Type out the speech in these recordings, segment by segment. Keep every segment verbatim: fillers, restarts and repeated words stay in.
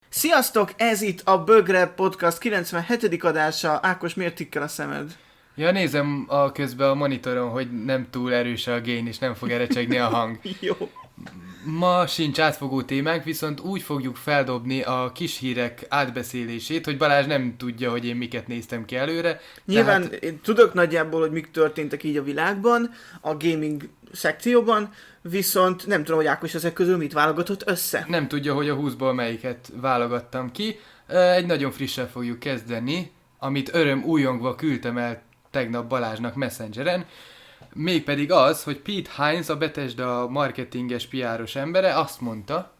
Sziasztok, ez itt a Bögre Podcast kilencvenhetedik adása. Ákos, miért tikkel a szemed? Ja, nézem a közben a monitoron, hogy nem túl erős a gain, és nem fog erecsegni a hang. Jó. Ma sincs átfogó témánk, viszont úgy fogjuk feldobni a kis hírek átbeszélését, hogy Balázs nem tudja, hogy én miket néztem ki előre. Nyilván tehát... én tudok nagyjából, hogy mik történtek így a világban, a gaming szekcióban, viszont nem tudom, hogy Ákos ezek közül mit válogatott össze. Nem tudja, hogy a húszból melyiket válogattam ki. Egy nagyon frissen fogjuk kezdeni, amit öröm újongva küldtem el tegnap Balázsnak Messengeren, mégpedig az, hogy Pete Hines, a Bethesda marketinges pé er-os embere azt mondta,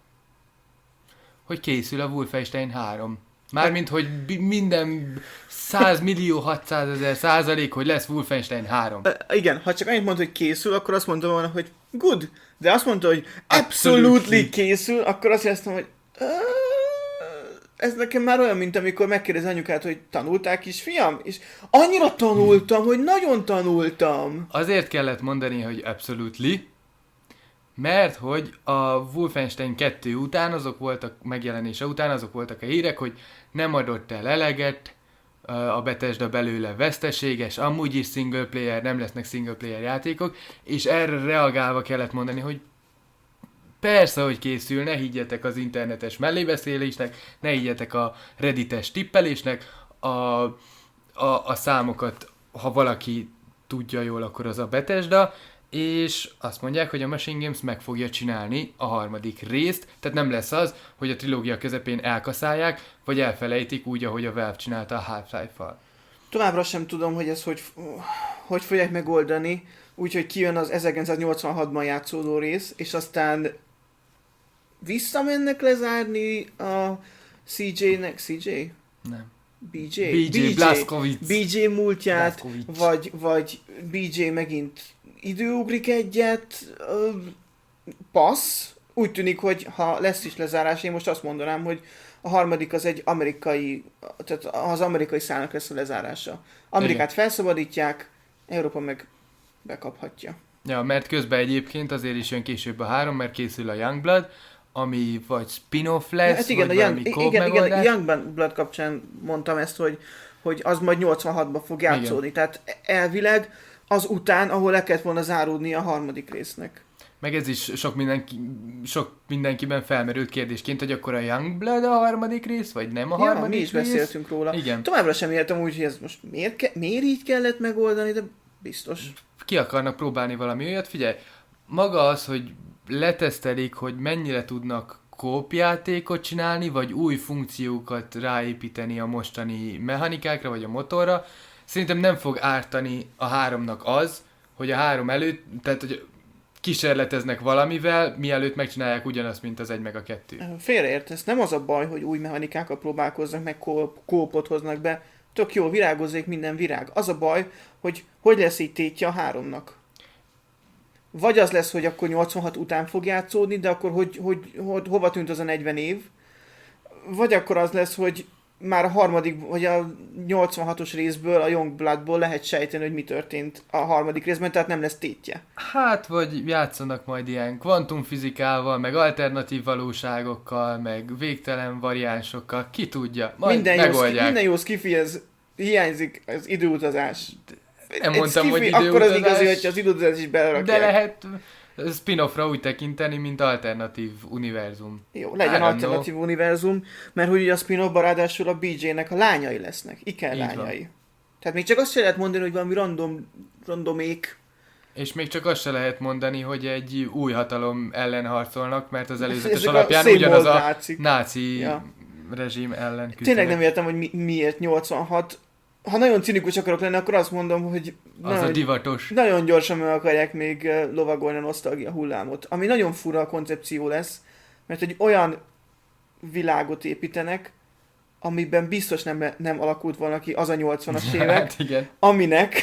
hogy készül a Wolfenstein három. Mármint, hogy b- minden száz millió hatszázezer százalék, hogy lesz Wolfenstein három. Uh, igen, ha csak annyit mondta, hogy készül, akkor azt mondtam volna, hogy good, de azt mondta, hogy absolutely, absolutely készül, akkor azt éreztem, hogy uh, ez nekem már olyan, mint amikor megkérdez anyukát, hogy tanultál, kisfiam? És annyira tanultam, hmm. hogy nagyon tanultam. Azért kellett mondani, hogy absolutely, mert hogy a Wolfenstein kettő után, azok voltak megjelenése után, azok voltak a hírek, hogy nem adott el eleget, a Bethesda belőle veszteséges, amúgy is single player, nem lesznek single player játékok, és erre reagálva kellett mondani, hogy persze, hogy készül, ne higgyetek az internetes mellébeszélésnek, ne higgyetek a reddites tippelésnek, a, a, a számokat, ha valaki tudja jól, akkor az a Bethesda, és azt mondják, hogy a Machine Games meg fogja csinálni a harmadik részt, tehát nem lesz az, hogy a trilógia közepén elkaszálják, vagy elfelejtik úgy, ahogy a Valve csinálta a Half-Life-val. Továbbra sem tudom, hogy ezt hogy, hogy fogják megoldani, úgyhogy kijön az ezerkilencszáznyolcvanhatban játszódó rész, és aztán visszamennek lezárni a cé jé-nek, cé jé? Nem. bé jé? bé jé, Blazkowicz. bé jé múltját, Blazkowicz. vagy, vagy bé jé megint időugrik egyet, passz. Úgy tűnik, hogy ha lesz is lezárás, én most azt mondanám, hogy a harmadik az egy amerikai, tehát az amerikai szálnak lesz a lezárása. Amerikát igen. Felszabadítják, Európa meg bekaphatja. Ja, mert közben egyébként azért is jön később a három, mert készül a Youngblood, ami vagy spin-off lesz, hát igen, vagy a valami Young, igen, igen, a Youngblood kapcsán mondtam ezt, hogy, hogy az majd nyolcvanhatban fog játszódni. Igen. Tehát elvileg az után, ahol le kellett volna záródni a harmadik résznek. Meg ez is sok, mindenki, sok mindenkiben felmerült kérdésként, hogy akkor a Youngblood a harmadik rész, vagy nem a ja, harmadik mi is rész? beszéltünk róla. Igen. Továbbra sem értem úgy, hogy ez most miért, ke- miért így kellett megoldani, de biztos. Ki akarnak próbálni valami olyat? Figyelj, maga az, hogy letesztelik, hogy mennyire tudnak kópjátékot csinálni, vagy új funkciókat ráépíteni a mostani mechanikákra, vagy a motorra, szerintem nem fog ártani a háromnak az, hogy a három előtt, tehát hogy kísérleteznek valamivel, mielőtt megcsinálják ugyanazt, mint az egy meg a kettő. Félreértesz, nem az a baj, hogy új mechanikákkal próbálkoznak, meg kópot hoznak be, tök jó, virágozzék minden virág. Az a baj, hogy hogy lesz így tétje a háromnak. Vagy az lesz, hogy akkor nyolcvanhat után fog játszódni, de akkor hogy, hogy, hogy hova tűnt az a negyven év? Vagy akkor az lesz, hogy már a harmadik, vagy a nyolcvanhatos részből, a Youngbloodból lehet sejteni, hogy mi történt a harmadik részben, tehát nem lesz tétje. Hát, vagy játszanak majd ilyen kvantumfizikával, meg alternatív valóságokkal, meg végtelen variánsokkal, ki tudja, majd minden megoldják. Jó, minden jó skifi, ez hiányzik az időutazás. Nem mondtam, skifi, hogy időutazás. Akkor az igazi, hogy az időutazás is belerakják. De lehet spin-offra úgy tekinteni, mint alternatív univerzum. Jó, legyen alternatív know. univerzum, mert hogy a spin-offban ráadásul a bé jé-nek a lányai lesznek. Iker lányai. Van. Tehát még csak azt sem lehet mondani, hogy valami random, randomék. És még csak azt se lehet mondani, hogy egy új hatalom ellen harcolnak, mert az előzetes ezek alapján a ugyanaz a nácik. náci ja. rezsim ellen küzdenek. Tényleg nem értem, hogy mi, miért nyolcvanhat. Ha nagyon cinikus akarok lenni, akkor azt mondom, hogy az nagyon, a divatos. Nagyon gyorsan meg akarják még lovagolni a nosztalgia hullámot. Ami nagyon fura a koncepció lesz, mert egy olyan világot építenek, amiben biztos nem, nem alakult volna ki az a nyolcvanas évek, hát igen. aminek,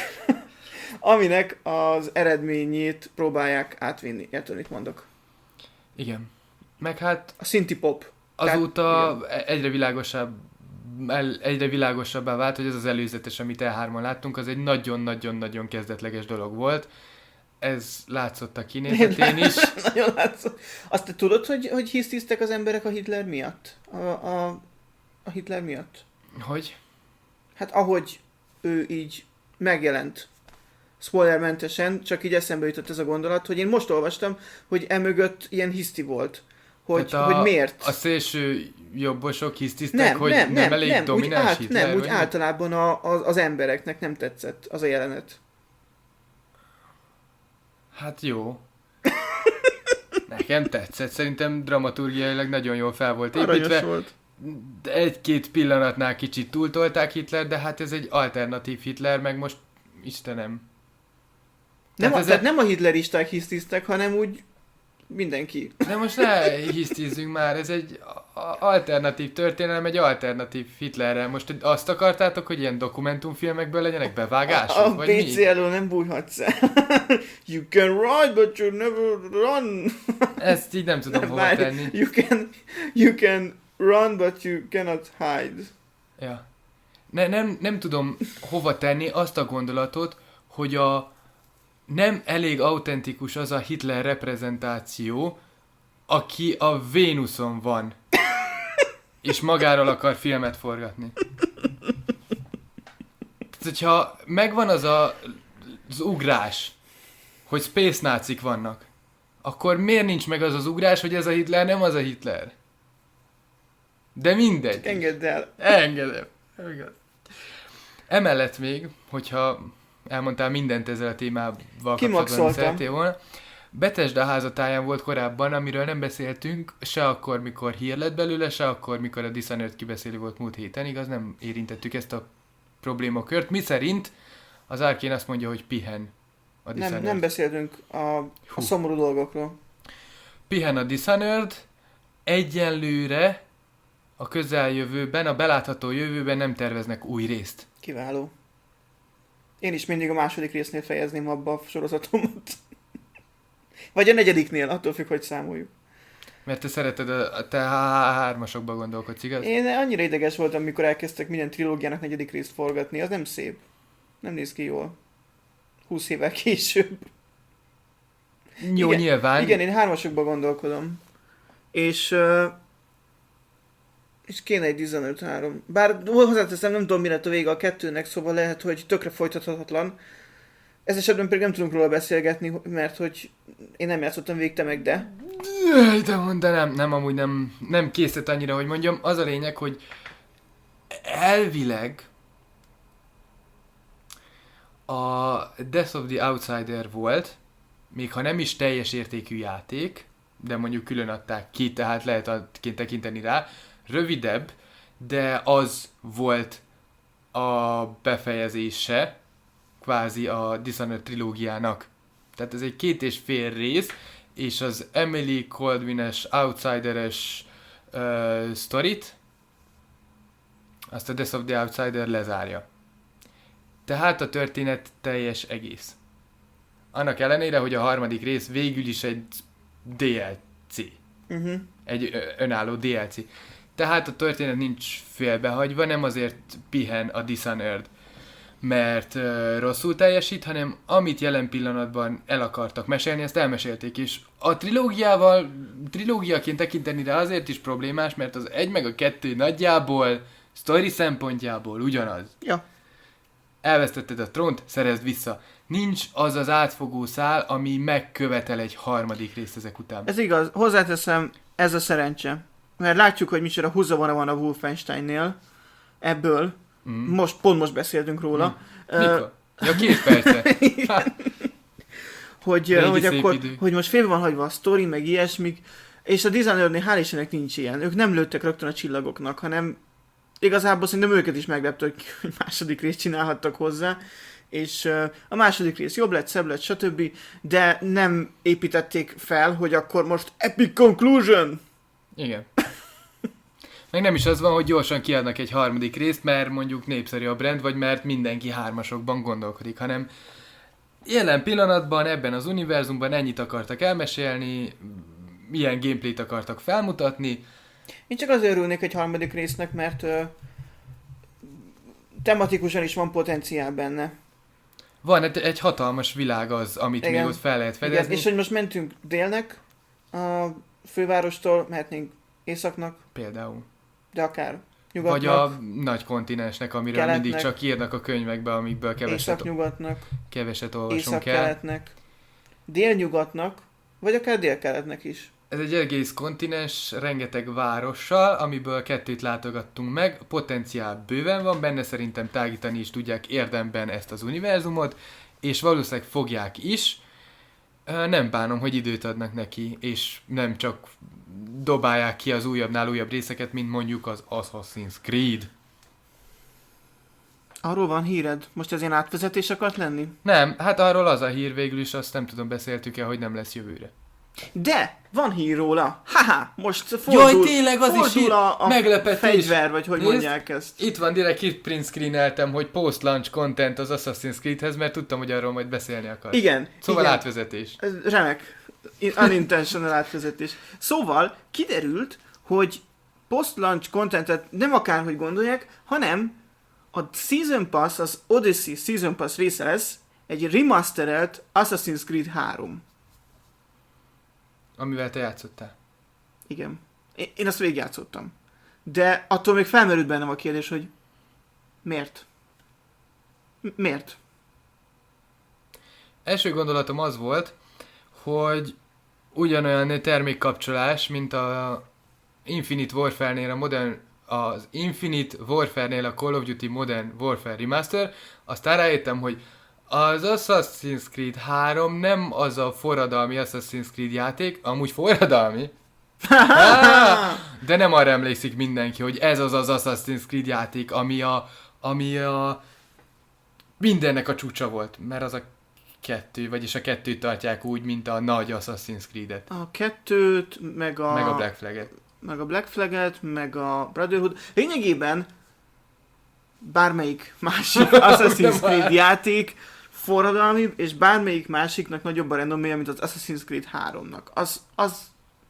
aminek az eredményét próbálják átvinni. Érted, mit mondok? Igen. Meg hát a synthie-pop. Azóta Tehát, egyre világosabb egyre világosabbá vált, hogy ez az előzetes, amit E hármon láttunk, az egy nagyon-nagyon-nagyon kezdetleges dolog volt. ez látszott a kinézetén is. Nagyon látszott. Azt te tudod, hogy, hogy hisztisztek az emberek a Hitler miatt? A, a, a Hitler miatt? Hogy? Hát ahogy ő így megjelent, spoilermentesen, csak így eszembe jutott ez a gondolat, hogy én most olvastam, hogy emögött ilyen hiszti volt. Hogy, a, hogy miért? A szélső jobbosok hisztisztek, nem, hogy nem, nem, nem, elég nem, domináns úgy át, Hitler? Nem, úgy vagy általában a, a, az embereknek nem tetszett az a jelenet. Hát jó. Nekem tetszett, szerintem dramaturgiailag nagyon jól fel volt építve. volt. Egy-két pillanatnál kicsit túltolták Hitler, de hát ez egy alternatív Hitler, meg most Istenem. Nem, Tehát a, ez tehát a- nem a hitleristák hisztisztek, hanem úgy mindenki. De most ne hisztizzünk már, ez egy a- alternatív történelem, egy alternatív Hitlerrel. Most azt akartátok, hogy ilyen dokumentumfilmekből legyenek bevágások, A vagy pé mi? cé elől nem bújhatsz el. You can ride, but you never run. Ezt így nem tudom Nem, hova várj. tenni. You can, you can run, but you cannot hide. Ja. Ne, nem, nem tudom hova tenni azt a gondolatot, hogy a nem elég autentikus az a Hitler reprezentáció, aki a Vénuszon van, és magáról akar filmet forgatni. Tehát, hogyha megvan az a, az ugrás, hogy space nácik vannak, akkor miért nincs meg az az ugrás, hogy ez a Hitler nem az a Hitler? De mindegy. Engedd el. Engedem. Engedem. Emellett még, hogyha elmondtál mindent ezzel a témával kapcsolatban, amit Kimaxoltam. szerettél volna. Bethesda házatáján volt korábban, amiről nem beszéltünk, se akkor, mikor hír lett belőle, se akkor, mikor a Dishonored kibeszélő volt múlt héten. Igaz, nem érintettük ezt a problémakört. Mi szerint az Arkane azt mondja, hogy pihen a Nem, Dishonored. nem beszéltünk a, a Hú. szomorú dolgokról. Pihen a Dishonored, egyenlőre a közeljövőben, a belátható jövőben nem terveznek új részt. Kiváló. Én is mindig a második résznél fejezném abba a sorozatomat. Vagy a negyediknél, attól függ, hogy számoljuk. Mert te szereted a, a te hármasokba gondolkodsz, igaz? Én annyira ideges voltam, mikor elkezdtek minden trilógiának negyedik részt forgatni. Az nem szép. Nem néz ki jól. Húsz évvel később. Jó, igen, nyilván. Igen, én hármasokba gondolkodom. És... Uh, és kéne egy Dishonored három. Bár hozzáteszem, nem tudom, mi lett a vége a kettőnek, szóval lehet, hogy tökre folytathatatlan. Ez esetben pedig nem tudunk róla beszélgetni, mert hogy én nem játszottam végig, te meg, de... Jaj, de mond, de nem, nem, amúgy nem, nem készít annyira, hogy mondjam. Az a lényeg, hogy elvileg a Death of the Outsider volt, még ha nem is teljes értékű játék, de mondjuk külön adták ki, tehát lehet adként tekinteni rá, rövidebb, de az volt a befejezése, kvázi a Dishonored trilógiának. Tehát ez egy két és fél rész, és az Emily Goldwyn-es, Outsider-es uh, sztorit, azt a Death of the Outsider lezárja. Tehát a történet teljes egész. Annak ellenére, hogy a harmadik rész végül is egy dé el cé. Uh-huh. Egy ö, önálló dé el cé. Tehát a történet nincs félbehagyva, nem azért pihen a Dishonored, mert uh, rosszul teljesít, hanem amit jelen pillanatban el akartak mesélni, ezt elmesélték, és a trilógiával, trilógiaként tekinteni rá azért is problémás, mert az egy meg a kettő nagyjából, sztori szempontjából ugyanaz. Ja. Elvesztetted a trónt, szerezd vissza. Nincs az az átfogó szál, ami megkövetel egy harmadik részt ezek után. Ez igaz. Hozzáteszem, ez a szerencse. Mert látjuk, hogy micsoda húzavona van a Wolfensteinnél. Ebből. Mm. Most, pont most beszéltünk róla. Mm. Mikor? Ja, két perce. hogy, Régi hogy, szép akkor, idő. hogy most félbe van hagyva a sztori, meg ilyesmik. És a Dishonorednél hál' Istennek nincs ilyen. Ők nem lőttek rögtön a csillagoknak, hanem igazából szerintem őket is meglepte, hogy hogy második részt csinálhattak hozzá. És uh, a második rész jobb lett, szebb lett, stb. De nem építették fel, hogy akkor most epic conclusion! Igen. Meg nem is az van, hogy gyorsan kiadnak egy harmadik részt, mert mondjuk népszerű a brand, vagy mert mindenki hármasokban gondolkodik, hanem jelen pillanatban ebben az univerzumban ennyit akartak elmesélni, milyen gameplayt akartak felmutatni. Én csak azért örülnék egy harmadik résznek, mert uh, tematikusan is van potenciál benne. Van egy, egy hatalmas világ az, amit Igen. még ott fel lehet fedezni. Igen, és hogy most mentünk délnek, a fővárostól mehetnénk északnak, Például. de akár nyugatnak, Vagy a nagy kontinensnek, amiről keletnek, mindig csak írnak a könyvekbe, amikből keveset, északnyugatnak, keveset olvasunk el. északkeletnek, délnyugatnak, vagy akár délkeletnek is. Ez egy egész kontinens, rengeteg várossal, amiből kettőt látogattunk meg, potenciál bőven van benne, szerintem tágítani is tudják érdemben ezt az univerzumot, és valószínűleg fogják is. Nem bánom, hogy időt adnak neki, és nem csak dobálják ki az újabbnál újabb részeket, mint mondjuk az Assassin's Creed. Arról van híred? Most ez ilyen átvezetés akart lenni? Nem, hát arról az a hír végül is, azt nem tudom, beszéltük-e, hogy nem lesz jövőre. De! Van hír róla! Haha! Most fordul, Jaj, tényleg, az is fordul hír. a, a Meglepetés. fegyver, vagy hogy Nézd, mondják ezt. Itt van, direkt itt print screeneltem, hogy post-launch content az Assassin's Creedhez, mert tudtam, hogy arról majd beszélni akar. Igen. Szóval igen. átvezetés. Ez remek. Unintentional átvezetés. Szóval kiderült, hogy post-launch contentet nem akárhogy gondolják, hanem a Season Pass, az Odyssey Season Pass része lesz egy remasterelt Assassin's Creed három. Amivel te játszottál. Igen. Én, én azt végigjátszottam. De attól még felmerült bennem a kérdés, hogy miért? M- miért? Első gondolatom az volt, hogy ugyanolyan termékkapcsolás, mint a Infinite Warfare-nél a Modern, az Infinite Warfare-nél a Call of Duty Modern Warfare Remaster, aztán rájöttem, hogy az Assassin's Creed három nem az a forradalmi Assassin's Creed játék, amúgy forradalmi, ah, de nem arra emlékszik mindenki, hogy ez az az Assassin's Creed játék, ami a, ami a mindennek a csúcsa volt, mert az a kettő, vagyis a kettőt tartják úgy, mint a nagy Assassin's Creed-et. A kettőt, meg a... Meg a Black Flag-et. Meg a Black Flag-et, meg a Brotherhood. Lényegében bármelyik másik Assassin's Creed játék forradalmi, és bármelyik másiknak nagyobb a renoméja, mint az Assassin's Creed háromnak. Az, az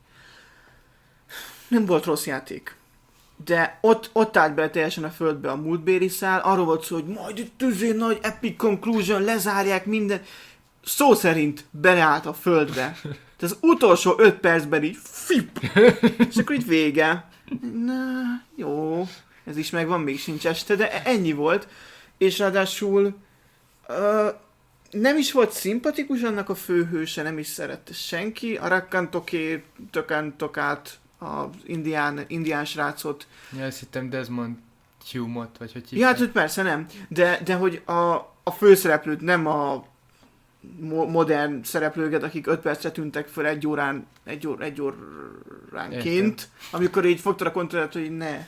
nem volt rossz játék. De ott, ott állt bele teljesen a földbe a múltbéli szál, arról volt szó, hogy majd egy tüzé nagy epic conclusion, lezárják minden. Szó szerint beleállt a földbe. Tehát az utolsó öt percben így fip, és akkor így vége. Na, jó, ez is megvan, még sincs este, de ennyi volt. És ráadásul uh, nem is volt szimpatikus annak a főhőse, nem is szerette senki. A Rakkantoké, Tökantokát, az indián, indián srácot. Ja, azt hittem Desmond Hume-ot, vagy hogy Ja, hát őt persze nem, de, de hogy a, a főszereplőt nem a mo- modern szereplőket, akik öt percre tűntek föl egy órán, egy, ór, egy óránként, Értem. Amikor így fogtad a kontrollert, hogy ne.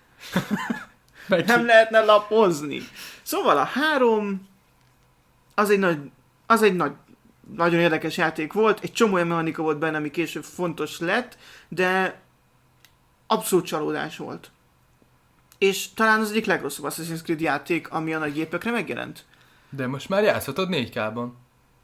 Nem lehetne lapozni. Szóval a három az egy nagy, az egy nagy, nagyon érdekes játék volt, egy csomó olyan mechanika volt benne, ami később fontos lett, de abszolút csalódás volt. És talán az egyik legrosszabb Assassin's Creed játék, ami a nagy gépekre megjelent. De most már játszhatod négy ká-ban.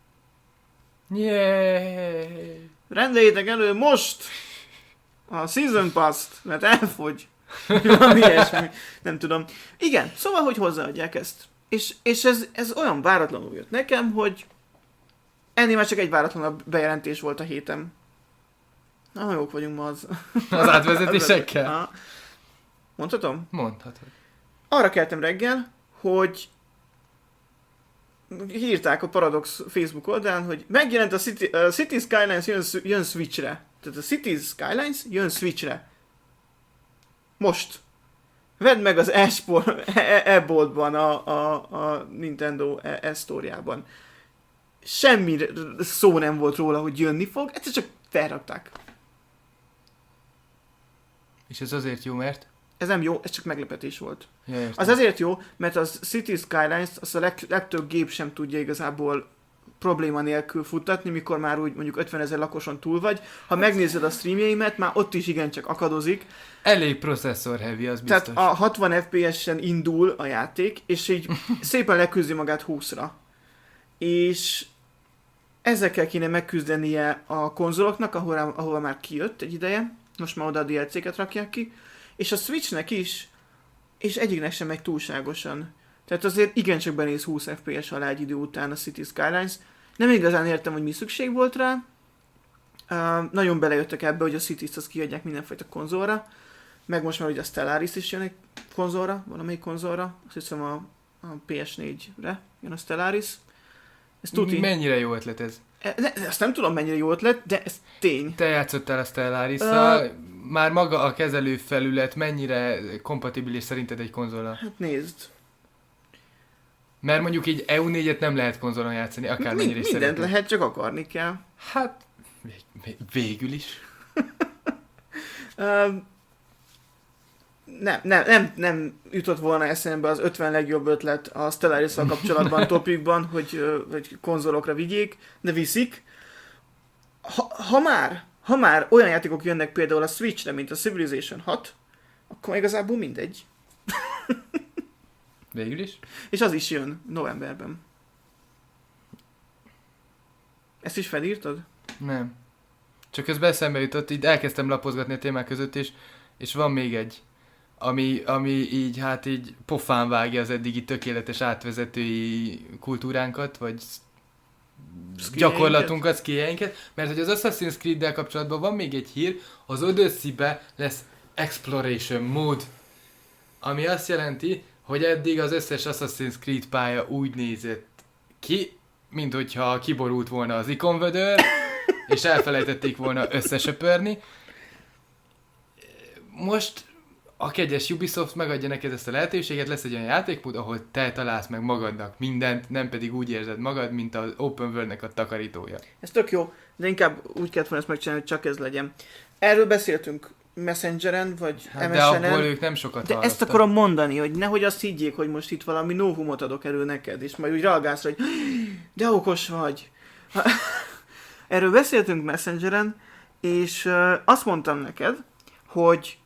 Yay! Rendeljétek elő most a Season Pass-t, mert elfogy. Valami ilyesmi. Nem tudom. Igen, szóval, hogy hozzáadják ezt. És, és ez, ez olyan váratlanul jött nekem, hogy ennél már csak egy váratlanabb bejelentés volt a héten. Na, jók vagyunk ma az. Az átvezetésekkel? Mondhatom? Mondhatod. Arra keltem reggel, hogy írták a Paradox Facebook oldalán, hogy megjelent a City, uh, Cities Skylines jön, jön Switchre. Tehát a Cities Skylines jön Switchre. Most. Vedd meg az e-boltban, a, a, a Nintendo e-sztóriában. Semmi szó nem volt róla, hogy jönni fog, egyszer csak felrakták. És ez azért jó, mert? Ez nem jó, ez csak meglepetés volt. Ja, az azért jó, mert az Cities Skylines az a leg, legtöbb gép sem tudja igazából probléma nélkül futtatni, mikor már úgy mondjuk ötvenezer lakoson túl vagy. Ha megnézed a streamjeimet, már ott is igencsak akadozik. Elég processzor heavy, az biztos. Tehát a hatvan ef pé es-en indul a játék, és így szépen leküzdi magát húszra. És ezekkel kéne megküzdenie a konzoloknak, ahol, ahol már kijött egy ideje. Most már oda a dé el cé-ket rakják ki. És a Switchnek is, és egyiknek sem megy túlságosan. Tehát azért igencsak benéz húsz ef pé es alá egy idő után a City Skylines. Nem igazán értem, hogy mi szükség volt rá. Uh, nagyon belejöttek ebbe, hogy a Cities-t azt kiadják mindenfajta konzolra. Meg most már ugye a Stellaris is jön egy konzolra, valamelyik konzolra. Azt hiszem a, a pé es négyre jön a Stellaris. Ez tuti. Mennyire jó ötlet ez? E, ne, ezt nem tudom mennyire jó ötlet, de ez tény. Te játszottál a Stellaris-szal, uh, már maga a kezelőfelület mennyire kompatibilis szerinted egy konzollal? Hát nézd. Mert mondjuk így E U négyet nem lehet konzolon játszani, akármennyire Mi, is mindent szeretnéd. lehet, csak akarni kell. Hát, vég, végül is. uh, nem, nem, nem, nem jutott volna eszembe az ötven legjobb ötlet a Stellaris-szal kapcsolatban topikban, hogy, hogy konzolokra vigyék, de viszik. Ha, ha, már, ha már olyan játékok jönnek például a Switchre, mint a Civilization hat, akkor igazából mindegy. Végül is. És az is jön novemberben. Ezt is felírtad? Nem. Csak közben eszembe jutott, így elkezdtem lapozgatni a témák között, és, és van még egy, ami, ami így, hát így pofán vágja az eddigi tökéletes átvezetői kultúránkat, vagy gyakorlatunkat, skilljeinket, mert hogy az Assassin's Creed-del kapcsolatban van még egy hír, az Odyssey-be lesz Exploration Mode, ami azt jelenti, hogy eddig az összes Assassin's Creed pálya úgy nézett ki, mint hogyha kiborult volna az ikonvödör, és elfelejtették volna összesöpörni. Most a kegyes Ubisoft megadja neked ezt a lehetőséget, lesz egy olyan játékmód, ahol te találsz meg magadnak mindent, nem pedig úgy érzed magad, mint az Open World-nek a takarítója. Ez tök jó, de inkább úgy kellett volna ezt megcsinálni, hogy csak ez legyen. Erről beszéltünk Messengeren, vagy Hát em de es en-en. abból ők nem sokat De hallottak. ezt akarom mondani, hogy nehogy azt higgyék, hogy most itt valami novumot adok elő neked, és majd úgy reagálsz, hogy de okos vagy. Erről beszéltünk Messengeren, és uh, azt mondtam neked, hogy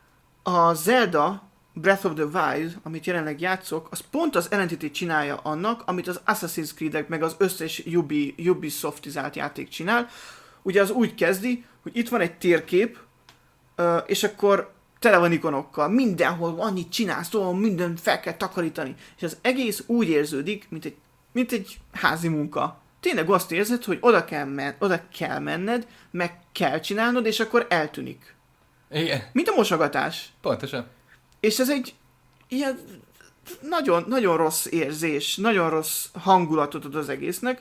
a Zelda Breath of the Wild, amit jelenleg játszok, az pont az ellentétét csinálja annak, amit az Assassin's Creed-ek meg az összes Ubi, Ubisoftizált játék csinál. Ugye az úgy kezdi, hogy itt van egy térkép, uh, és akkor tele van ikonokkal, mindenhol annyit csinálsz, szóval mindent fel kell takarítani. És az egész úgy érződik, mint egy, mint egy házi munka. Tényleg azt érzed, hogy oda kell, men- oda kell menned, meg kell csinálnod, és akkor eltűnik. Igen, Mint a mosogatás. pontosan. És ez egy ilyen nagyon, nagyon rossz érzés, nagyon rossz hangulatot ad az egésznek.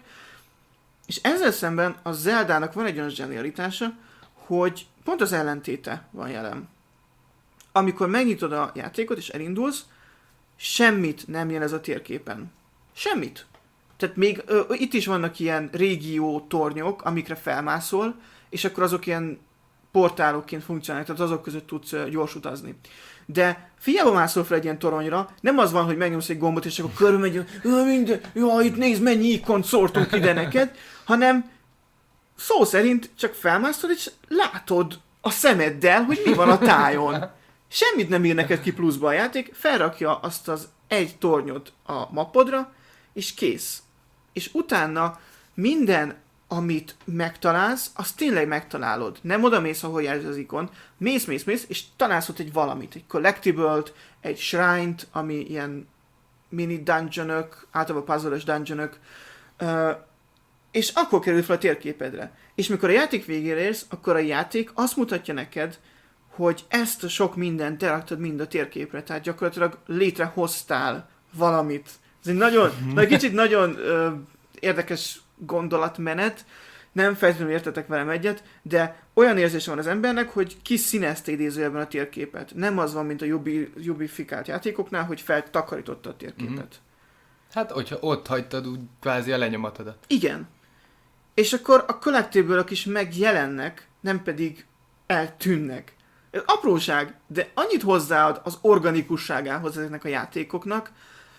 És ezzel szemben a Zeldának van egy olyan zsenialitása, hogy pont az ellentéte van jelen. Amikor megnyitod a játékot és elindulsz, semmit nem jelez a térképen. Semmit. Tehát még ö, itt is vannak ilyen régió tornyok, amikre felmászol, és akkor azok ilyen portálokként funkcionálnak, tehát azok között tudsz ö, gyors utazni. De fiába mászol fel egy ilyen toronyra, nem az van, hogy megnyomsz egy gombot, és akkor körülmegy, minden, jaj, itt nézd, mennyi ikont szórtunk ide neked, hanem szó szerint csak felmászol, és látod a szemeddel, hogy mi van a tájon. Semmit nem ír neked ki pluszba a játék, felrakja azt az egy tornyot a mappodra, és kész. És utána minden, amit megtalálsz, azt tényleg megtalálod. Nem oda mész, ahol jelzi az ikon. Mész, mész, mész, és találsz ott egy valamit. Egy collectible-t, egy shrine-t, ami ilyen mini dungeonök, általában puzzle-ös dungeonök, uh, és akkor kerül fel a térképedre. És mikor a játék végére érsz, akkor a játék azt mutatja neked, hogy ezt a sok mindent te raktad mind a térképre. Tehát gyakorlatilag létrehoztál valamit. Ez egy nagyon, egy kicsit nagyon ö, érdekes gondolatmenet, nem feltétlenül értetek velem egyet, de olyan érzés van az embernek, hogy kiszínezte idézőjelben a térképet. Nem az van, mint a Ubi, Ubifikált játékoknál, hogy feltakarította a térképet. Mm-hmm. Hát, hogyha ott hagytad úgy kvázi a lenyomatodat. Igen. És akkor a collectible-ök is megjelennek, nem pedig eltűnnek. Ez apróság, de annyit hozzáad az organikusságához ezeknek a játékoknak,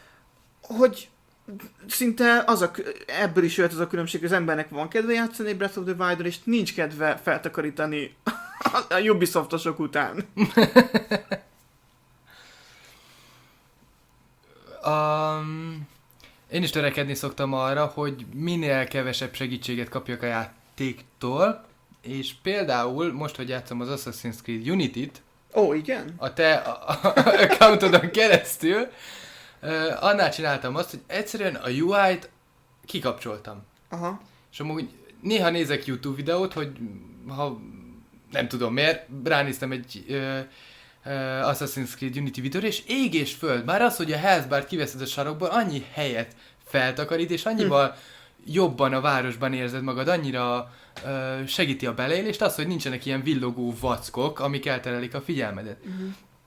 hogy szinte az a, ebből is jött az a különbség, hogy az embernek van kedve játszani Breath of the Wild-on, és nincs kedve feltakarítani a Ubisoftosok után. um, én is törekedni szoktam arra, hogy minél kevesebb segítséget kapjak a játéktól, és például most, hogy játszom az Assassin's Creed Unity-t, Ó, igen? a te accountodon keresztül, Uh, annál csináltam azt, hogy egyszerűen a u i-t kikapcsoltam. Aha. És amúgy néha nézek YouTube videót, hogy ha nem tudom miért, ránéztem egy uh, uh, Assassin's Creed Unity videóra, és ég és föld. Már az, hogy a health bart kiveszed a sarokból, annyi helyet feltakarít, és annyival hm. jobban a városban érzed magad, annyira uh, segíti a beleélést, az, hogy nincsenek ilyen villogó vackok, amik elterelik a figyelmedet. Uh-huh.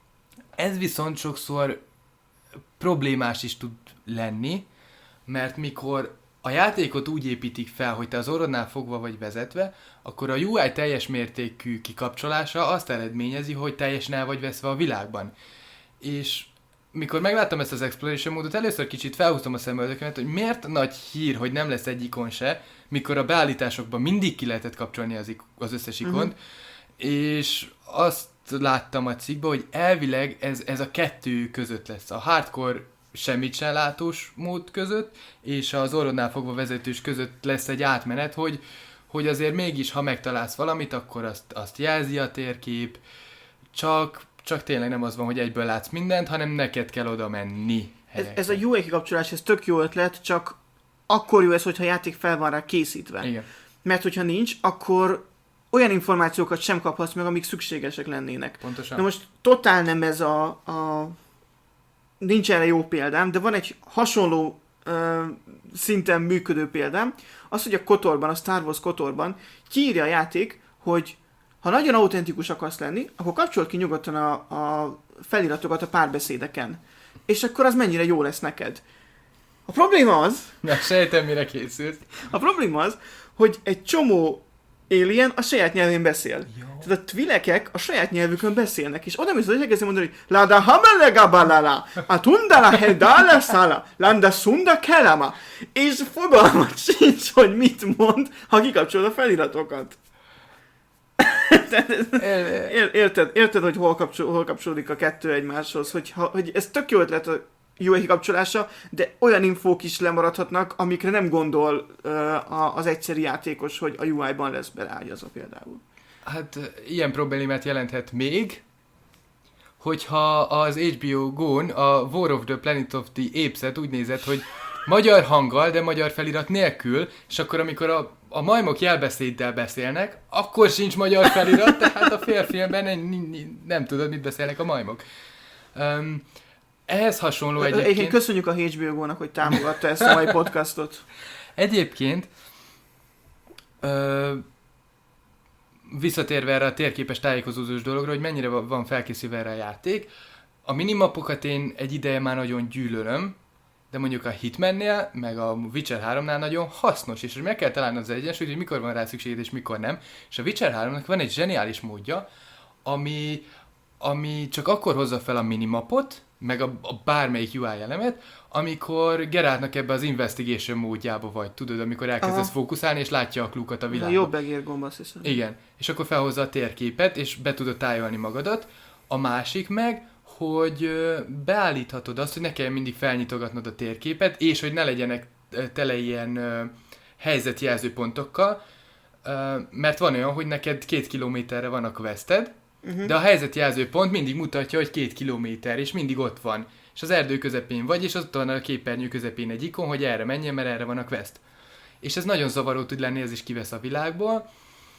Ez viszont sokszor problémás is tud lenni, mert mikor a játékot úgy építik fel, hogy te az orrodnál fogva vagy vezetve, akkor a u i teljes mértékű kikapcsolása azt eredményezi, hogy teljesen el vagy veszve a világban. És mikor megláttam ezt az exploration módot, először kicsit felhúztam a szemöldökömet, hogy miért nagy hír, hogy nem lesz egy ikon se, mikor a beállításokban mindig ki lehetett kapcsolni az, ik- az összes ikont, uh-huh. és azt láttam a cikkben, hogy elvileg ez, ez a kettő között lesz. A hardcore semmit sem látós mód között, és az orrodnál fogva vezetős között lesz egy átmenet, hogy, hogy azért mégis, ha megtalálsz valamit, akkor azt, azt jelzi a térkép, csak, csak tényleg nem az van, hogy egyből látsz mindent, hanem neked kell oda menni. Ez, ez a u i kikapcsolás, ez tök jó ötlet, csak akkor jó ez, hogyha a játék fel van rá készítve. Igen. Mert hogyha nincs, akkor olyan információkat sem kaphatsz meg, amik szükségesek lennének. Pontosan. Na most totál nem ez a, a... nincs erre jó példám, de van egy hasonló ö, szinten működő példám. Az, hogy a Kotorban, a Star Wars Kotorban kiírja a játék, hogy ha nagyon autentikus akarsz lenni, akkor kapcsold ki nyugodtan a, a feliratokat a párbeszédeken. És akkor az mennyire jó lesz neked. A probléma az... Na, sejtem, mire készült. A probléma az, hogy egy csomó alien a saját nyelvén beszél. Jó. Tehát a tvilekek a saját nyelvükön beszélnek, és oda mész, hogy elkezdem mondani, hogy Lada hamelega balala, a tundala hedala szala, landa sunda kelama. És fogalmat sincs, hogy mit mond, ha kikapcsolod a feliratokat. érted, érted, hogy hol, kapcsol, hol kapcsolódik a kettő egymáshoz, hogy, ha, hogy ez tök jó ötlet a u i kikapcsolása, de olyan infók is lemaradhatnak, amikre nem gondol uh, az egyszeri játékos, hogy a u i-ban lesz beágyazva például. Hát ilyen problémát jelenthet még, hogyha az há bé o Go-n a War of the Planet of the Apes-et úgy nézett, hogy magyar hanggal, de magyar felirat nélkül, és akkor amikor a, a majmok jelbeszéddel beszélnek, akkor sincs magyar felirat, tehát a félfilmben nem, nem tudod, mit beszélnek a majmok. Um, ehhez hasonló egyébként... Egyébként köszönjük a há bé o Go-nak, hogy támogatta ezt a mai podcastot. Egyébként ö, visszatérve erre a térképes tájékozódós dologra, hogy mennyire van felkészülve erre a játék, a minimapokat én egy ideje már nagyon gyűlölöm, de mondjuk a Hitmannél, meg a Witcher háromnál nagyon hasznos, és hogy meg kell találni az egyensúlyt, hogy mikor van rá szükséged és mikor nem. És a Witcher háromnak van egy zseniális módja, ami, ami csak akkor hozza fel a minimapot, meg a, a bármelyik u i elemet, amikor Geraltnak ebbe az investigation módjába vagy, tudod, amikor elkezdesz Aha. fókuszálni, és látja a klukat a világban. A jobb egér gomb, azt hiszem. Igen, és akkor felhozza a térképet, és be tudod tájolni magadat. A másik meg, hogy beállíthatod azt, hogy ne kell mindig felnyitogatnod a térképet, és hogy ne legyenek tele ilyen uh, helyzetjelző pontokkal, uh, mert van olyan, hogy neked két kilométerre van a quested, uh-huh. de a helyzetjelző pont mindig mutatja, hogy két kilométer, és mindig ott van. És az erdő közepén vagy, és ott van a képernyő közepén egy ikon, hogy erre menjen, mert erre van a quest. És ez nagyon zavaró tud lenni, ez is kivesz a világból,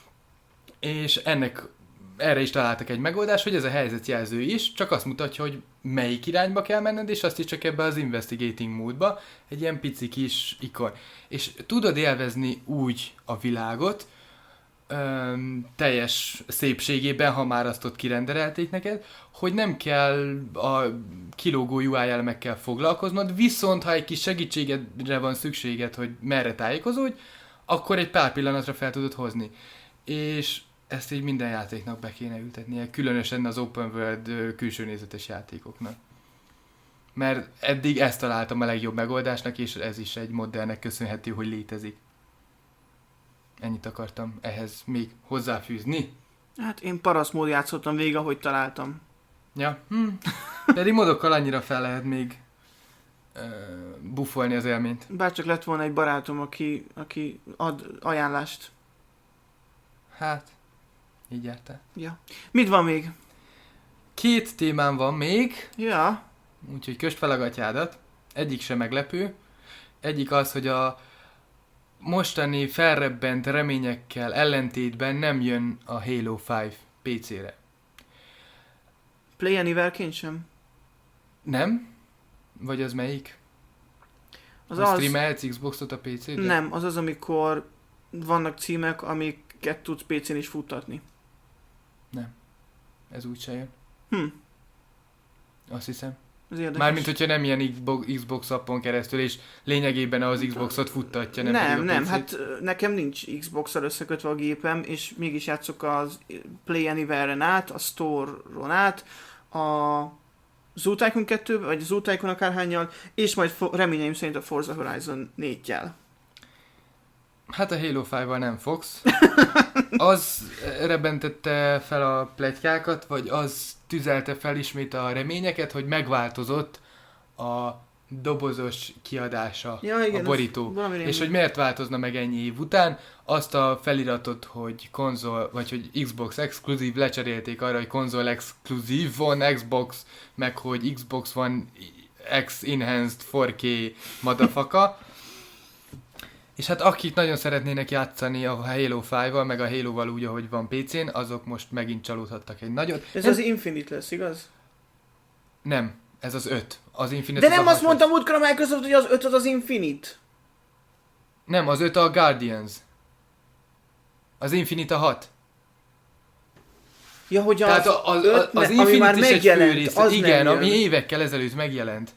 és ennek erre is találtak egy megoldást, hogy ez a helyzetjelző is csak azt mutatja, hogy melyik irányba kell menned, és azt is csak ebbe az investigating módba, egy ilyen pici kis ikon. És tudod élvezni úgy a világot, öm, teljes szépségében, ha már azt ott kirenderelték neked, hogy nem kell a kilógó u i elemekkel foglalkoznod, viszont ha egy kis segítségedre van szükséged, hogy merre tájékozódj, akkor egy pár pillanatra fel tudod hozni. És ezt így minden játéknak be kéne ültetnie, különösen az open world külső nézetes játékoknak. Mert eddig ezt találtam a legjobb megoldásnak, és ez is egy modellnek köszönhető, hogy létezik. Ennyit akartam ehhez még hozzáfűzni. Hát én parasztmód játszottam végig, ahogy találtam. Ja, hm. Pedig modokkal annyira fel lehet még uh, buffolni az élményt. Bárcsak lett volna egy barátom, aki, aki ad ajánlást. Hát, így jártál. Ja. Mit van még? Két témám van még. Ja. Úgyhogy kösd fel a gatyádat. Egyik sem meglepő. Egyik az, hogy a mostani felrebbent reményekkel ellentétben nem jön a Halo öt pé cére. Play Anywhere-ként sem? Nem? Vagy az melyik? Az hogy az... streamelhetsz Xboxot a pé cére? Nem, az az, amikor vannak címek, amiket tudsz pé cén is futtatni. Nem. Ez úgy se jön. Hm. Azt hiszem. Ez érdekes. Mármint, hogyha nem ilyen Xbox, Xbox appon keresztül, és lényegében az Xboxot futtatja, nem Nem, pedig a nem, pé cét. hát nekem nincs Xbox-szal összekötve a gépem, és mégis játszok az Play Anywhere-en át, a Store-on át, a Zoo Tycoon kettő, vagy Zoo Tycoon akárhánnyal, és majd fo- reményeim szerint a Forza Horizon négyel. Hát a Halo ötvel nem fogsz. Az rebentette fel a pletykákat, vagy az tüzelte fel ismét a reményeket, hogy megváltozott a dobozos kiadása, Ja, igen, a borító. És hogy miért változna meg ennyi év után? Azt a feliratot, hogy konzol, vagy hogy Xbox exkluzív lecserélték arra, hogy konzol exkluzív van Xbox, meg hogy Xbox One X Enhanced négy ká madafaka. És hát akik nagyon szeretnének játszani a Halo ötvel, meg a Halo-val úgy, ahogy van pé cén, azok most megint csalódhattak egy nagyot. Ez nem, az Infinite lesz, igaz? Nem, ez az öt. Az Infinite De az nem a azt hat. mondtam múltkor a Microsoft, hogy az öt az az Infinite. Nem, az öt a Guardians. Az Infinite a hat. Ja, hogy az, Tehát a, az, öt, az ne, ami már Infinite is egy megjelent, főrész. az Igen, nem ami jön. évekkel ezelőtt megjelent.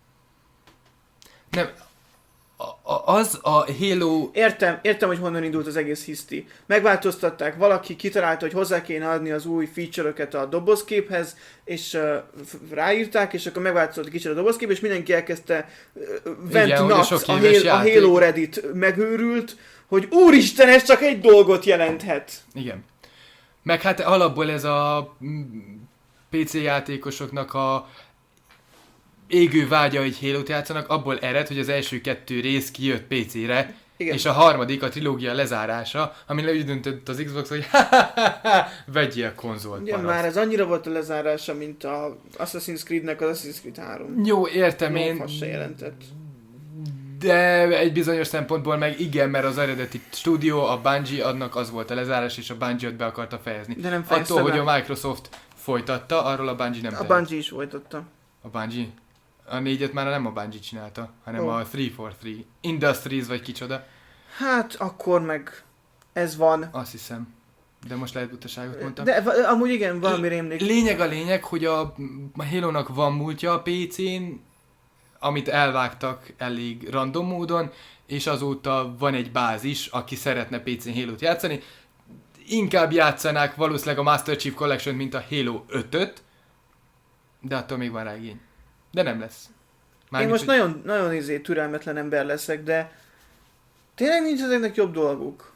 Nem, a, a, az a Halo... Értem, értem, hogy honnan indult az egész hiszti. Megváltoztatták, valaki kitalálta, hogy hozzá kéne adni az új feature-öket a dobozképhez, és uh, ráírták, és akkor megváltozott kicsit a dobozkép, és mindenki elkezdte uh, vent Igen, hogy a nuts, sok a, éves Halo, a játék. Halo Reddit megőrült, hogy úristen, ez csak egy dolgot jelenthet. Igen. Meg hát alapból ez a mm, pé cé játékosoknak a égő vágya, hogy Halo-t játszanak, abból ered, hogy az első kettő rész kijött pé cére, Igen. és a harmadik, a trilógia lezárása, amire úgy döntött az Xbox, hogy vegyél konzolt, Ugye már ez annyira volt a lezárása, mint a Assassin's Creed-nek az Assassin's Creed három. Jó, értem én, Lófasz se jelentett. de egy bizonyos szempontból meg igen, mert az eredeti stúdió, a Bungie, annak az volt a lezárás, és a Bungie-ot be akarta fejezni. De nem fejezte Attól, be. hogy a Microsoft folytatta, arról a Bungie nem A tehet. Bungie is folytatta. A Bungie? A négyet már nem a Bungie csinálta, hanem Ó. a három négy három Industries vagy kicsoda. Hát, akkor meg ez van. Azt hiszem. De most lehet butaságot mondtam. De va- amúgy igen, valami rémlik. Lényeg a lényeg, hogy a, a Halo-nak van múltja a pé cén, amit elvágtak elég random módon, és azóta van egy bázis, aki szeretne pé cén Halo-t játszani. Inkább játszanák valószínűleg a Master Chief Collection, mint a Halo ötöt, de attól még van rá igény. De nem lesz. Én most hogy... nagyon, nagyon izé, türelmetlen ember leszek, de tényleg nincs ezeknek jobb dolguk.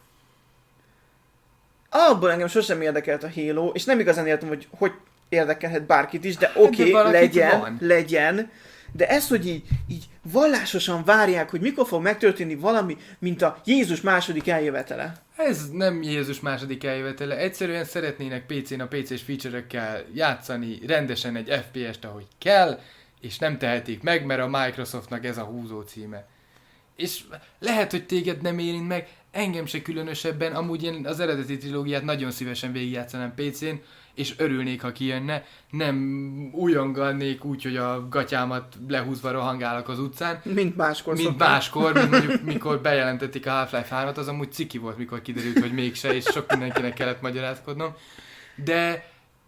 Abból engem sosem érdekelt a Halo, és nem igazán értem, hogy hogy érdekelhet bárkit is, de oké, de okay, valakit legyen, van. legyen. De ez, hogy így, így vallásosan várják, hogy mikor fog megtörténni valami, mint a Jézus második eljövetele. Ez nem Jézus második eljövetele. Egyszerűen szeretnének pé cén a pé cés feature-ökkel játszani rendesen egy ef pé est, ahogy kell, és nem tehetik meg, mert a Microsoftnak ez a húzó címe. És lehet, hogy téged nem érint meg, engem se különösebben, amúgy én az eredeti trilógiát nagyon szívesen végigjátszanám pé cén, és örülnék, ha kijönne, nem újongalnék úgy, hogy a gatyámat lehúzva rohangálok az utcán. Mint máskor Mint szoktam. máskor, mint mondjuk mikor bejelentették a Half-Life hármat, az amúgy ciki volt, mikor kiderült, hogy mégse, és sok mindenkinek kellett magyarázkodnom. De,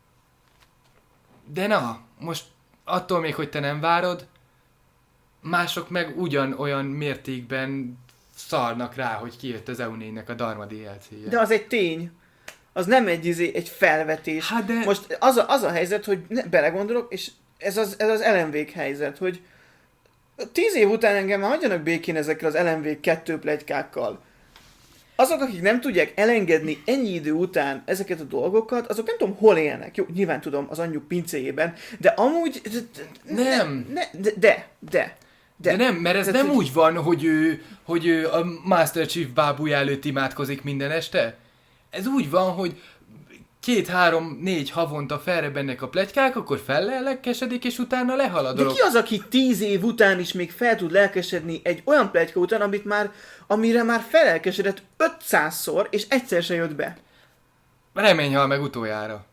de na, most attól még, hogy te nem várod, mások meg ugyanolyan mértékben szarnak rá, hogy kijött az E U négynek a Dharma dé el cé-je. De az egy tény. Az nem egy, izé, egy felvetés. Hát de... Most az a, az a helyzet, hogy ne, belegondolok, és ez az, ez az el em vé-k helyzet, hogy tíz év után engem már hagyjanak békén ezekkel az el em vé kettő pletykákkal. Azok, akik nem tudják elengedni ennyi idő után ezeket a dolgokat, azok nem tudom, hol élnek. Jó, nyilván tudom, az anyjuk pincéjében, de amúgy... Nem. Ne, de, de, de. De, de nem, mert ez Tehát, nem hogy- úgy van, hogy ő, hogy ő a Master Chief bábúja előtt imádkozik minden este. Ez úgy van, hogy két-három, négy havonta felrebennek a pletykák, akkor fellelkesedik, és utána lehal a De dolog. ki az, aki tíz év után is még fel tud lelkesedni egy olyan pletyka után, amit már, amire már felelkesedett ötszázszor, és egyszer se jött be? Remény hal meg utoljára.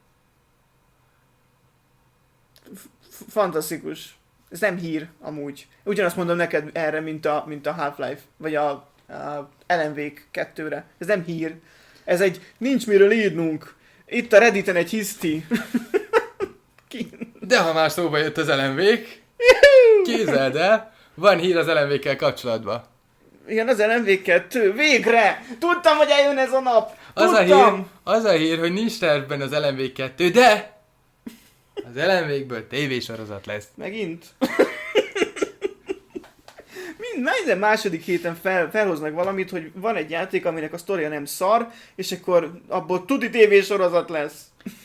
F- Fantasztikus. Ez nem hír, amúgy. Ugyanazt mondom neked erre, mint a, mint a Half-Life, vagy a, a Alan Wake kettőre. Ez nem hír. Ez egy, nincs miről írnunk. Itt a Redditen egy hiszti. Ki? De ha már szóba jött az Alan Wake, képzeld el, van hír az Alan Wake-kel kapcsolatban. Igen, az Alan Wake kettő. Végre! Tudtam, hogy eljön ez a nap! Az a, Tudtam! hír, az a hír, hogy nincs tervben az Alan Wake kettő, de az Alan Wake-ből tévésorozat lesz. Megint? Mind, minden második héten fel, felhoznak valamit, hogy van egy játék, aminek a sztoria nem szar, és akkor abból tuti tévésorozat lesz.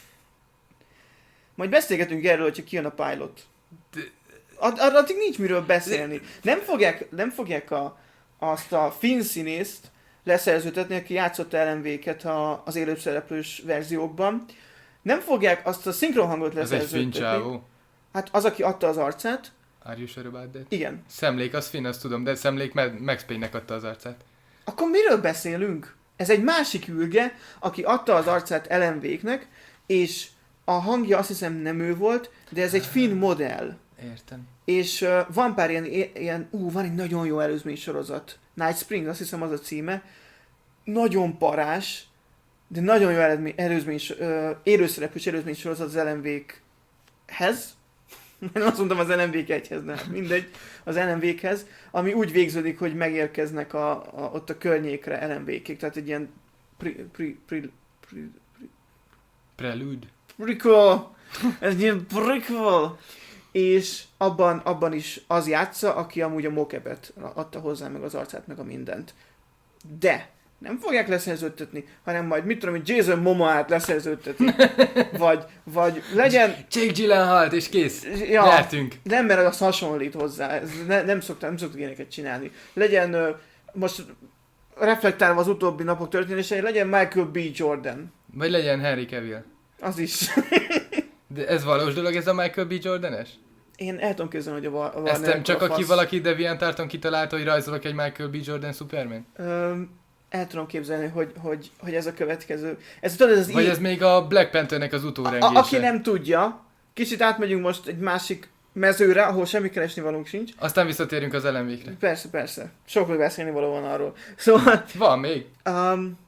Majd beszélgetünk erről, hogyha kijön a pilot. Ad, ad, addig nincs miről beszélni. Nem fogják, nem fogják a, azt a finn színészt leszerzőtetni, aki játszott Alan Wake-et a, az élőszereplős verziókban. Nem fogják azt a szinkronhangot Ez egy finn leszerzőtetni. csávó. Hát az, aki adta az arcát. Are you sure about that? Igen. Szemlék, az finn, azt tudom, de Szemlék Max Payne-nek adta az arcát. Akkor miről beszélünk? Ez egy másik ülge, aki adta az arcát Alan Wake-nek, és a hangja azt hiszem nem ő volt, de ez egy finn modell. Értem. És uh, van pár ilyen, ilyen, ú, van egy nagyon jó előzmény sorozat. Night Spring, azt hiszem az a címe. Nagyon parás, de nagyon jó előzmény, előzmény, uh, élőszereplős előzmény sorozat az Alan Wake-hez. Nem azt mondtam az Alan Wake egyhez, nem, mindegy, az Alan Wake-hez, ami úgy végződik, hogy megérkeznek a, a, ott a környékre Alan Wake-ig, tehát egy ilyen pri, pri, pri, pri, pri, Prelude. prequel, ez egy ilyen prequel, és abban, abban is az játsza, aki amúgy a mocapet adta hozzá, meg az arcát, meg a mindent. De nem fogják leszerződtetni, hanem majd mit tudom, hogy Jason Momoát leszerződteti. vagy, vagy legyen... Jake Gyllenhaal és kész. Ja, Nyertünk. nem, mert az hasonlít hozzá. Ez ne, nem, szoktam, nem szoktuk ilyeneket csinálni. Legyen, ö, most reflektálva az utóbbi napok történései, legyen Michael B. Jordan. Vagy legyen Henry Cavill. Az is. De ez valós dolog, ez a Michael B. Jordan-es? Én el tudom képzelni, hogy a, Wa- a Warner... Ezt nem csak a aki fasz- valaki DeviantArton kitalálta, hogy rajzolok egy Michael B. Jordan Superman? Ö, el tudom képzelni, hogy, hogy, hogy ez a következő. Ez, tudod, ez az Vagy í- ez még a Black Panthernek az a, utórengése? a, aki nem tudja, kicsit átmegyünk most egy másik mezőre, ahol semmi keresni valónk sincs. Aztán visszatérünk az Alan Wake-re. Persze, persze. Sok még beszélni való van arról. Szóval... Van még. Um,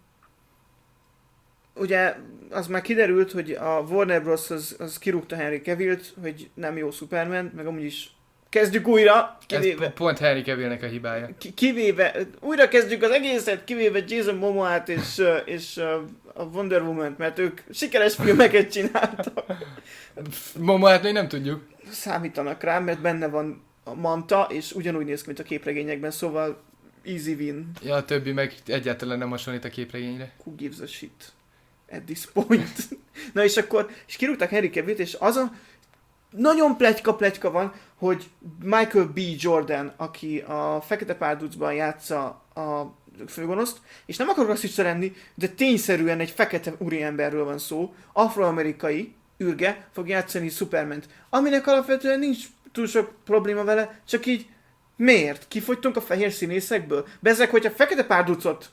ugye az már kiderült, hogy a Warner Bros. az, az kirúgta Henry Cavillt, hogy nem jó Superman, meg amúgy is kezdjük újra, kivéve, Ez pont Henry Cavillnek a hibája. ki, kivéve, újra kezdjük az egészet, kivéve Jason Momoát és, ö, és ö, a Wonder Woman-t, mert ők sikeres filmeket csináltak. Momo, hát még nem tudjuk. Számítanak rá, mert benne van a Manta, és ugyanúgy néz ki, mint a képregényekben, szóval easy win. Ja, a többi meg egyáltalán nem hasonlít a képregényre. Who gives a shit at this point? Na és akkor, és kirúgták Henry Cavillt, és az a nagyon pletyka-pletyka van, hogy Michael B. Jordan, aki a Fekete Párducban játsza a főgonoszt, és nem akar rasszista lenni, de tényszerűen egy fekete úriemberről van szó, afroamerikai űrge fog játszani Supermant, aminek alapvetően nincs túl sok probléma vele, csak így miért? Kifogytunk a fehér színészekből? Bezzeg, hogyha Fekete Párducot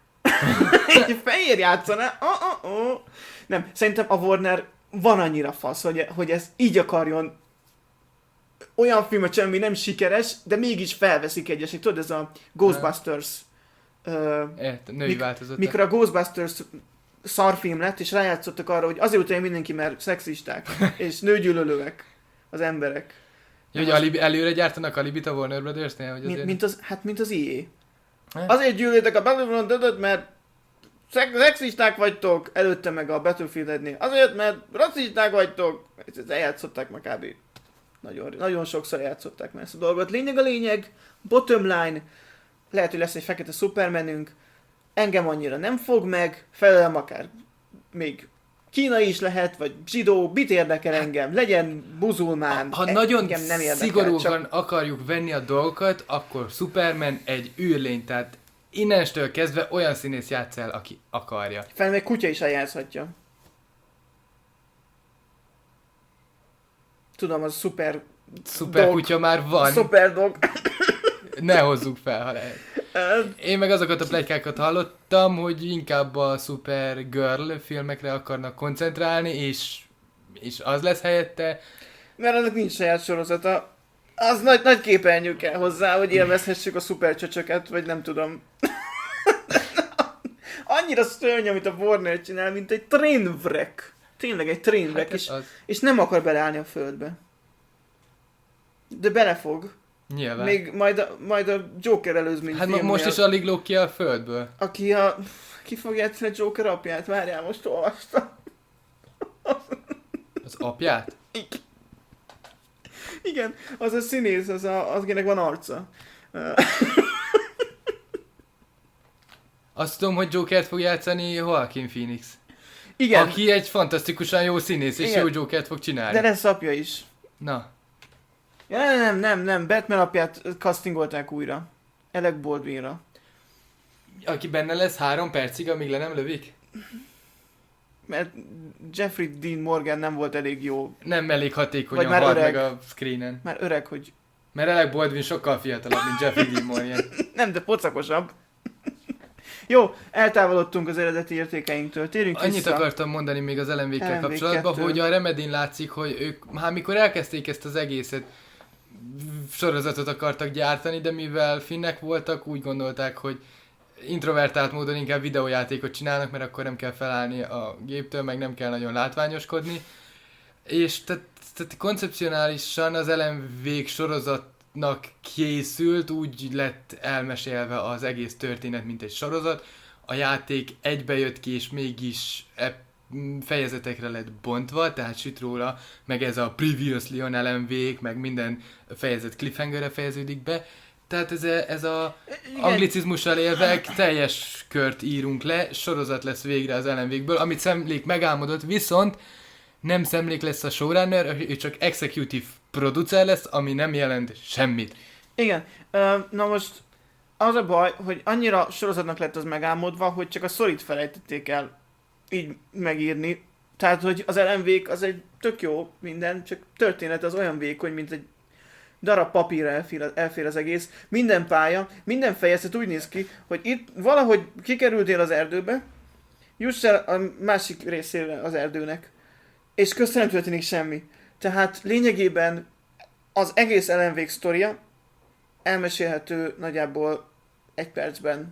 egy fehér játszaná, oh, oh, oh. Nem, szerintem a Warner van annyira fasz, hogy, hogy ez így akarjon olyan filmet csinálni, ami nem sikeres, de mégis felveszik egyesek. Tudod, ez a Ghostbusters. Uh, Értem, női mik- változata. mikor a Ghostbusters szarfilm lett, és rájátszottak arra, hogy azért utálja mindenki, mert szexisták, és nőgyűlölőek az emberek. Ja, hogy alibi, előre gyártanak alibit a Warner Brothersnél? Hogy Mint, azért... mint az, hát mint az i á. Hát. Azért gyűlölitek a Battlefield-öt, mert szex- szexisták vagytok, előtte meg a Battlefield-nél. Azért, mert rasszisták vagytok. Ezt eljátszották már kb. Nagyon, nagyon sokszor játszották már ezt a dolgot. Lényeg a lényeg, bottom line, lehet, hogy lesz egy fekete Supermanünk, engem annyira nem fog meg, felelem akár még Kína is lehet, vagy zsidó, mit érdekel engem, legyen buzulmán, Ha e- nagyon engem nem érdekel, szigorúan csak akarjuk venni a dolgokat, akkor Superman egy űrlény, tehát innenstől kezdve olyan színész játsz el, aki akarja. fel még kutya is eljátszhatja. Tudom, az szuper Szuper dog. kutya már van. Szuper dog. Ne hozzuk fel, ha lehet. Én meg azokat a pletykákat hallottam, hogy inkább a Supergirl filmekre akarnak koncentrálni, és, és az lesz helyette. Mert annak nincs saját sorozata. Az nagy, nagy képernyő kell hozzá, hogy élvezhessük a szupercsöcsöket, vagy nem tudom. Annyira szörny, amit a Warner csinál, mint egy trainwreck. Tényleg egy trainwreck, Hát és, az... és nem akar beleállni a földbe. De belefog. Nyilván. Még majd a, majd a Joker előzmény Hát filmnél, most is alig lóg ki a földből. Aki a... Ki fogja játszani a Joker apját? Várjál, most olvastam. Az apját? Igen, az a színész, az a, az akinek van arca. Azt tudom, hogy Jokert fog játszani Joaquin Phoenix. Igen. Aki egy fantasztikusan jó színész, és Igen. jó Jokert fog csinálni. De lesz apja is. Na. Ja, nem, nem, nem, nem, Batman apját castingolták újra. Alec Baldwinra. Aki benne lesz három percig, amíg le nem lövik? Mert Jeffrey Dean Morgan nem volt elég jó. Nem elég hatékonyan Vagy már halt öreg. meg a screenen. Már öreg, hogy... Mert Alec Baldwin sokkal fiatalabb, mint Jeffrey Dean Morgan. Nem, de pocakosabb. Jó, eltávolodtunk az eredeti értékeinktől. Térjünk Annyit vissza. akartam mondani még az Alan Wake-kel Alan Wake kapcsolatban, kettő. hogy a Remedin látszik, hogy ők, hát mikor elkezdték ezt az egészet, sorozatot akartak gyártani, de mivel finnek voltak, úgy gondolták, hogy introvertált módon inkább videójátékot csinálnak, mert akkor nem kell felállni a géptől, meg nem kell nagyon látványoskodni. És tehát, tehát koncepcionálisan az Alan Wake sorozatnak készült, úgy lett elmesélve az egész történet, mint egy sorozat. A játék egybe jött ki, és mégis e fejezetekre lett bontva, tehát süt róla, meg ez a Previously on Alan Wake, meg minden fejezet cliffhangerre fejeződik be. Tehát ez a, ez a anglicizmussal élve teljes kört írunk le, sorozat lesz végre az Alan Wake-ből, amit Szemlék megálmodott, viszont nem Szemlék lesz a showrunner, ő csak executive producer lesz, ami nem jelent semmit. Igen. Ö, na most az a baj, hogy annyira sorozatnak lett az megálmodva, hogy csak a sztorit felejtették el így megírni. Tehát, hogy az Alan Wake az egy tök jó minden, csak történet az olyan vékony, mint egy darab papírra elfér, elfér az egész. Minden pálya, minden fejezet úgy néz ki, hogy itt valahogy kikerültél az erdőbe, juss el a másik részére az erdőnek, és közben nem történik semmi. Tehát lényegében az egész Alan Wake sztoria elmesélhető nagyjából egy percben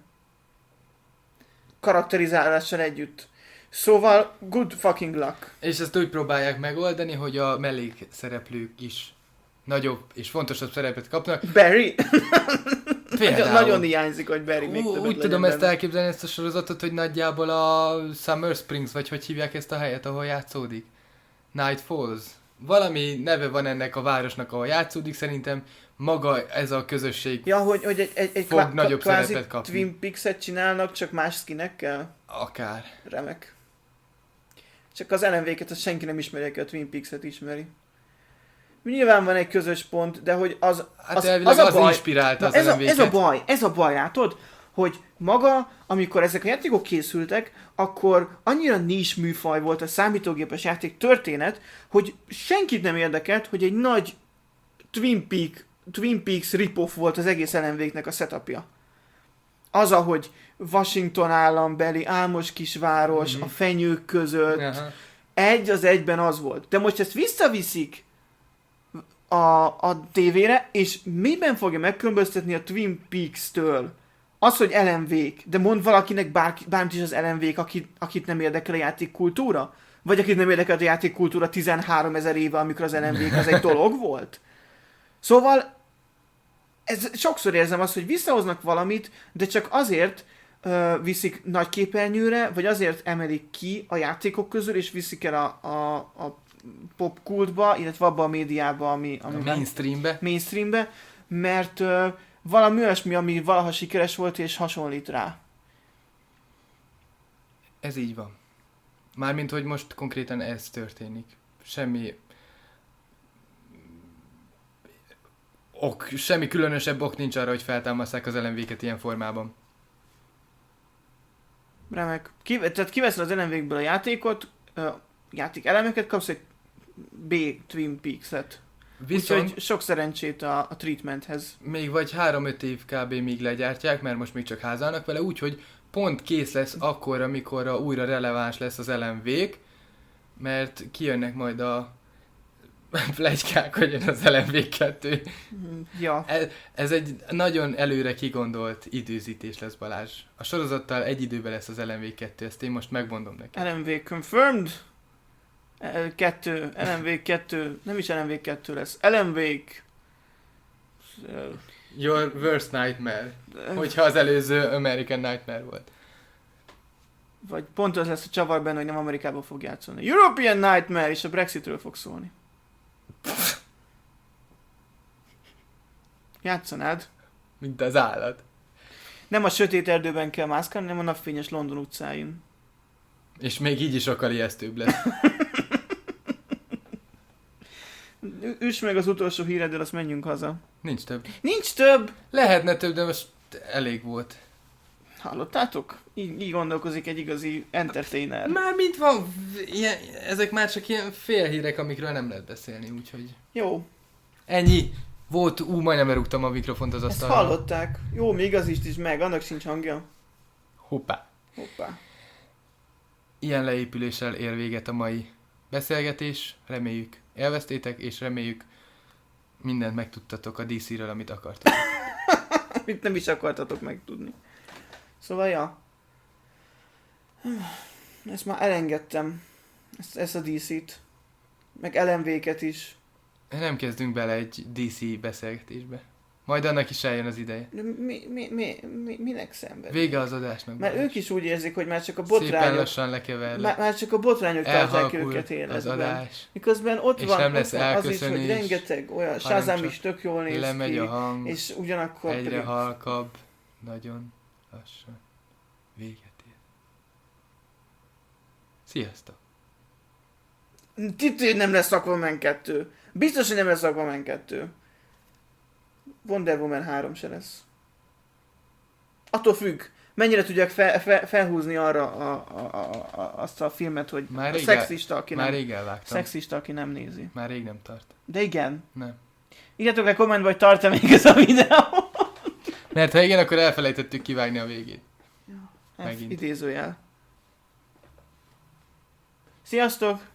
karakterizálással együtt. Szóval good fucking luck. És ezt úgy próbálják megoldani, hogy a mellékszereplők is nagyobb és fontosabb szerepet kapnak. Barry? Például. Nagyon hiányzik, hogy Barry még többet Úgy legyen tudom benne. ezt elképzelni, ezt a sorozatot, hogy nagyjából a Summer Springs, vagy hogy hívják ezt a helyet, ahol játszódik? Night Falls. Valami neve van ennek a városnak, ahol játszódik, szerintem maga ez a közösség Ja, hogy, hogy egy, egy, egy fog klá- nagyobb kvázi szerepet kapni. Twin Peaks-et csinálnak, csak más skinekkel? akár. Remek. Csak az Alan Wake-et azt senki nem ismeri, aki a Twin Peaks-et ismeri. Nyilván van egy közös pont, de hogy az... Hát az, elvileg az, a az baj, inspirálta na, az ez, a, Alan ez a Wake-et. baj, ez a baj, látod? Hogy maga, amikor ezek a játékok készültek, akkor annyira nis műfaj volt a számítógépes játék történet, hogy senkit nem érdekelt, hogy egy nagy Twin, Peak, Twin Peaks rip-off volt az egész Alan Wake-nek a setupja. Az, ahogy Washington állambeli, álmos kisváros, Mhm. a fenyők között, Aha. egy az egyben az volt. De most ezt visszaviszik a, a tévére, és miben fogja megkülönböztetni a Twin Peaks-től? Az, hogy Alan Wake, de mond valakinek bárki, bármit is az Alan Wake, akit, akit nem érdekel a játékkultúra? Vagy akit nem érdekel a játékkultúra tizenhárom ezer éve, amikor az Alan Wake az egy dolog volt? Szóval ez, sokszor érzem azt, hogy visszahoznak valamit, de csak azért ö, viszik nagy képernyőre, vagy azért emelik ki a játékok közül, és viszik el a, a, a popkultba, illetve abba a médiába, ami, A ami mainstreambe. mainstreambe, mert ö, valami olyasmi, ami valaha sikeres volt, és hasonlít rá. Ez így van. Mármint, hogy most konkrétan ez történik. Semmi ok, semmi különösebb ok nincs arra, hogy feltámaszták az Alan Wake-et ilyen formában. Remek. Ki, tehát kiveszed az Alan Wake-ből a játékot, ö, játék elemeket, kapsz egy B Twin Peaks-et. Viszont Úgyhogy sok szerencsét a, a treatmenthez. még vagy három-öt év kb. Míg legyártják, mert most még csak házalnak vele, úgyhogy pont kész lesz akkor, amikor a újra releváns lesz az el em vé-k, mert kijönnek majd a pletykák, hogy jön az el em vé kettő. Ja. Ez, ez egy nagyon előre kigondolt időzítés lesz, Balázs. A sorozattal egy időben lesz az el em vé kettő, ezt én most megmondom neki. el em vé confirmed. kettő, el em vé kettő, nem is el em vé kettő lesz. el em vé-k. Your worst nightmare. Hogyha az előző American Nightmare volt. Vagy pont az lesz a csavar benne, hogy nem Amerikában fog játszani. European Nightmare, és a Brexitről fog szólni. Játszanád? Mint az állat. Nem a sötét erdőben kell mászkálni, hanem a napfényes London utcáin. És még így is sokkal ijesztőbb lesz. Üss meg az utolsó híreddel, azt menjünk haza. Nincs több. Nincs több! Lehetne több, de most elég volt. Hallottátok? Így, így gondolkozik egy igazi entertainer. Már mint van, ilyen, ezek már csak ilyen félhírek, amikről nem lehet beszélni, úgyhogy... Jó. Ennyi. Volt, ú, majdnem elrúgtam a mikrofont az Ezt asztalra. hallották. Jó, még igaz is, is meg, annak sincs hangja. Hoppá. Hoppá. Ilyen leépüléssel ér véget a mai beszélgetés. Reméljük élveztétek, és reméljük mindent megtudtatok a dé cé-ről, amit akartatok. Amit nem is akartatok megtudni. Szóval, ja. Ezt már elengedtem. Ezt, ezt a dé cét. Meg el em vé-ket is. Nem kezdünk bele egy dé cé beszélgetésbe. Majd annak is eljön az ideje. De mi, mi, mi, mi, minek szenved? Vége az adásnak. Mert Balázs. ők is úgy érzik, hogy már csak a Szépen botrányok... lassan lekeverlek. Már, már csak a botrányok tartják Elhalkul őket az életben. adás. Miközben ott És van, nem lesz ott van az is, hogy elköszönés, rengeteg olyan, hanem Shazam csak is tök jól néz Lemegy ki, a hang, és ugyanakkor egyre pedig... halkabb, nagyon lassan véget ér. Sziasztok! Titő nem lesz Aquaman kettő. Biztos, hogy nem lesz Aquaman kettő. Wonder Woman három se lesz. Attól függ, mennyire tudják fel, fel, felhúzni arra a, a, a, a, azt a filmet, hogy Már a rég szexista, aki Már nem, rég elvágtam. szexista, aki nem nézi. Már rég nem tart. De igen. Nem. Írjátok le kommentbe, hogy tart-e még ez a videó. Mert ha igen, akkor elfelejtettük kivágni a végét. F Megint. idézőjel. Sziasztok!